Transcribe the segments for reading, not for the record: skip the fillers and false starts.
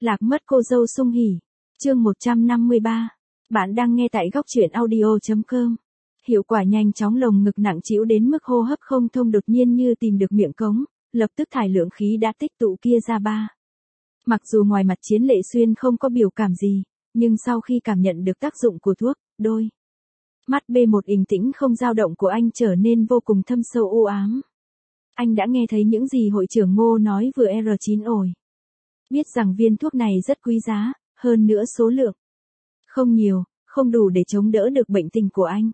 Lạc mất cô dâu sung hỉ. Chương 153. Bạn đang nghe tại góc truyện audio.com. Hiệu quả nhanh chóng, lồng ngực nặng trĩu đến mức hô hấp không thông, đột nhiên như tìm được miệng cống, lập tức thải lượng khí đã tích tụ kia ra ba. Mặc dù ngoài mặt Chiến Lệ Xuyên không có biểu cảm gì, nhưng sau khi cảm nhận được tác dụng của thuốc, đôi mắt B1 bình tĩnh không dao động của anh trở nên vô cùng thâm sâu u ám. Anh đã nghe thấy những gì hội trưởng Ngô nói vừa R9 ổi. Biết rằng viên thuốc này rất quý giá, hơn nữa số lượng không nhiều, không đủ để chống đỡ được bệnh tình của anh.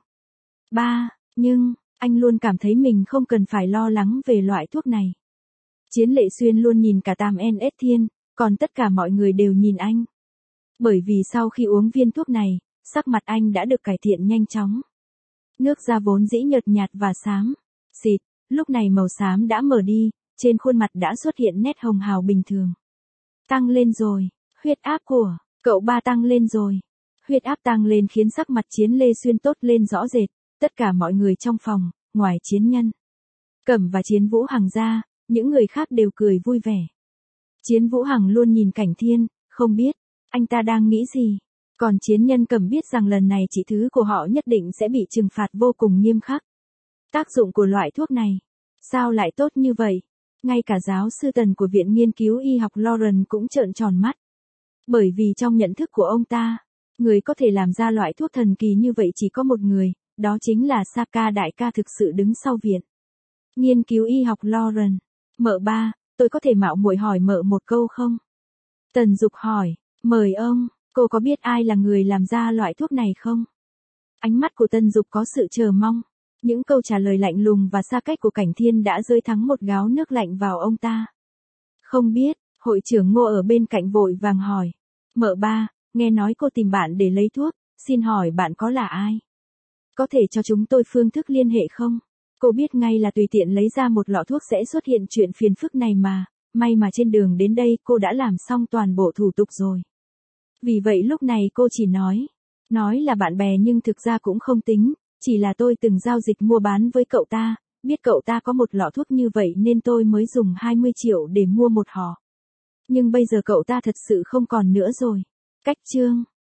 Nhưng, anh luôn cảm thấy mình không cần phải lo lắng về loại thuốc này. Chiến Lệ Xuyên luôn nhìn cả Tam NS Thiên, còn tất cả mọi người đều nhìn anh. Bởi vì sau khi uống viên thuốc này, sắc mặt anh đã được cải thiện nhanh chóng. Nước da vốn dĩ nhợt nhạt và xám xịt, lúc này màu xám đã mở đi, trên khuôn mặt đã xuất hiện nét hồng hào bình thường. Tăng lên rồi, huyết áp của cậu ba tăng lên rồi. Huyết áp tăng lên khiến sắc mặt Chiến Lê Xuyên tốt lên rõ rệt, tất cả mọi người trong phòng, ngoài Chiến Nhân Cẩm và Chiến Vũ Hằng ra, những người khác đều cười vui vẻ. Chiến Vũ Hằng luôn nhìn Cảnh Thiên, không biết anh ta đang nghĩ gì. Còn Chiến Nhân Cẩm biết rằng lần này chị thứ của họ nhất định sẽ bị trừng phạt vô cùng nghiêm khắc. Tác dụng của loại thuốc này, sao lại tốt như vậy? Ngay cả giáo sư Tần của Viện Nghiên cứu Y học Lauren cũng trợn tròn mắt. Bởi vì trong nhận thức của ông ta, người có thể làm ra loại thuốc thần kỳ như vậy chỉ có một người, đó chính là Saka đại ca thực sự đứng sau Viện Nghiên cứu Y học Lauren. Mợ ba, tôi có thể mạo muội hỏi mợ một câu không? Tần Dục hỏi, mời ông, cô có biết ai là người làm ra loại thuốc này không? Ánh mắt của Tần Dục có sự chờ mong. Những câu trả lời lạnh lùng và xa cách của Cảnh Thiên đã rơi thắng một gáo nước lạnh vào ông ta. Không biết, hội trưởng Ngô ở bên cạnh vội vàng hỏi. Mợ ba, nghe nói cô tìm bạn để lấy thuốc, xin hỏi bạn có là ai? Có thể cho chúng tôi phương thức liên hệ không? Cô biết ngay là tùy tiện lấy ra một lọ thuốc sẽ xuất hiện chuyện phiền phức này mà, may mà trên đường đến đây cô đã làm xong toàn bộ thủ tục rồi. Vì vậy lúc này cô chỉ nói là bạn bè nhưng thực ra cũng không tính. Chỉ là tôi từng giao dịch mua bán với cậu ta, biết cậu ta có một lọ thuốc như vậy nên tôi mới dùng 20 triệu để mua một hò. Nhưng bây giờ cậu ta thật sự không còn nữa rồi. Cách chương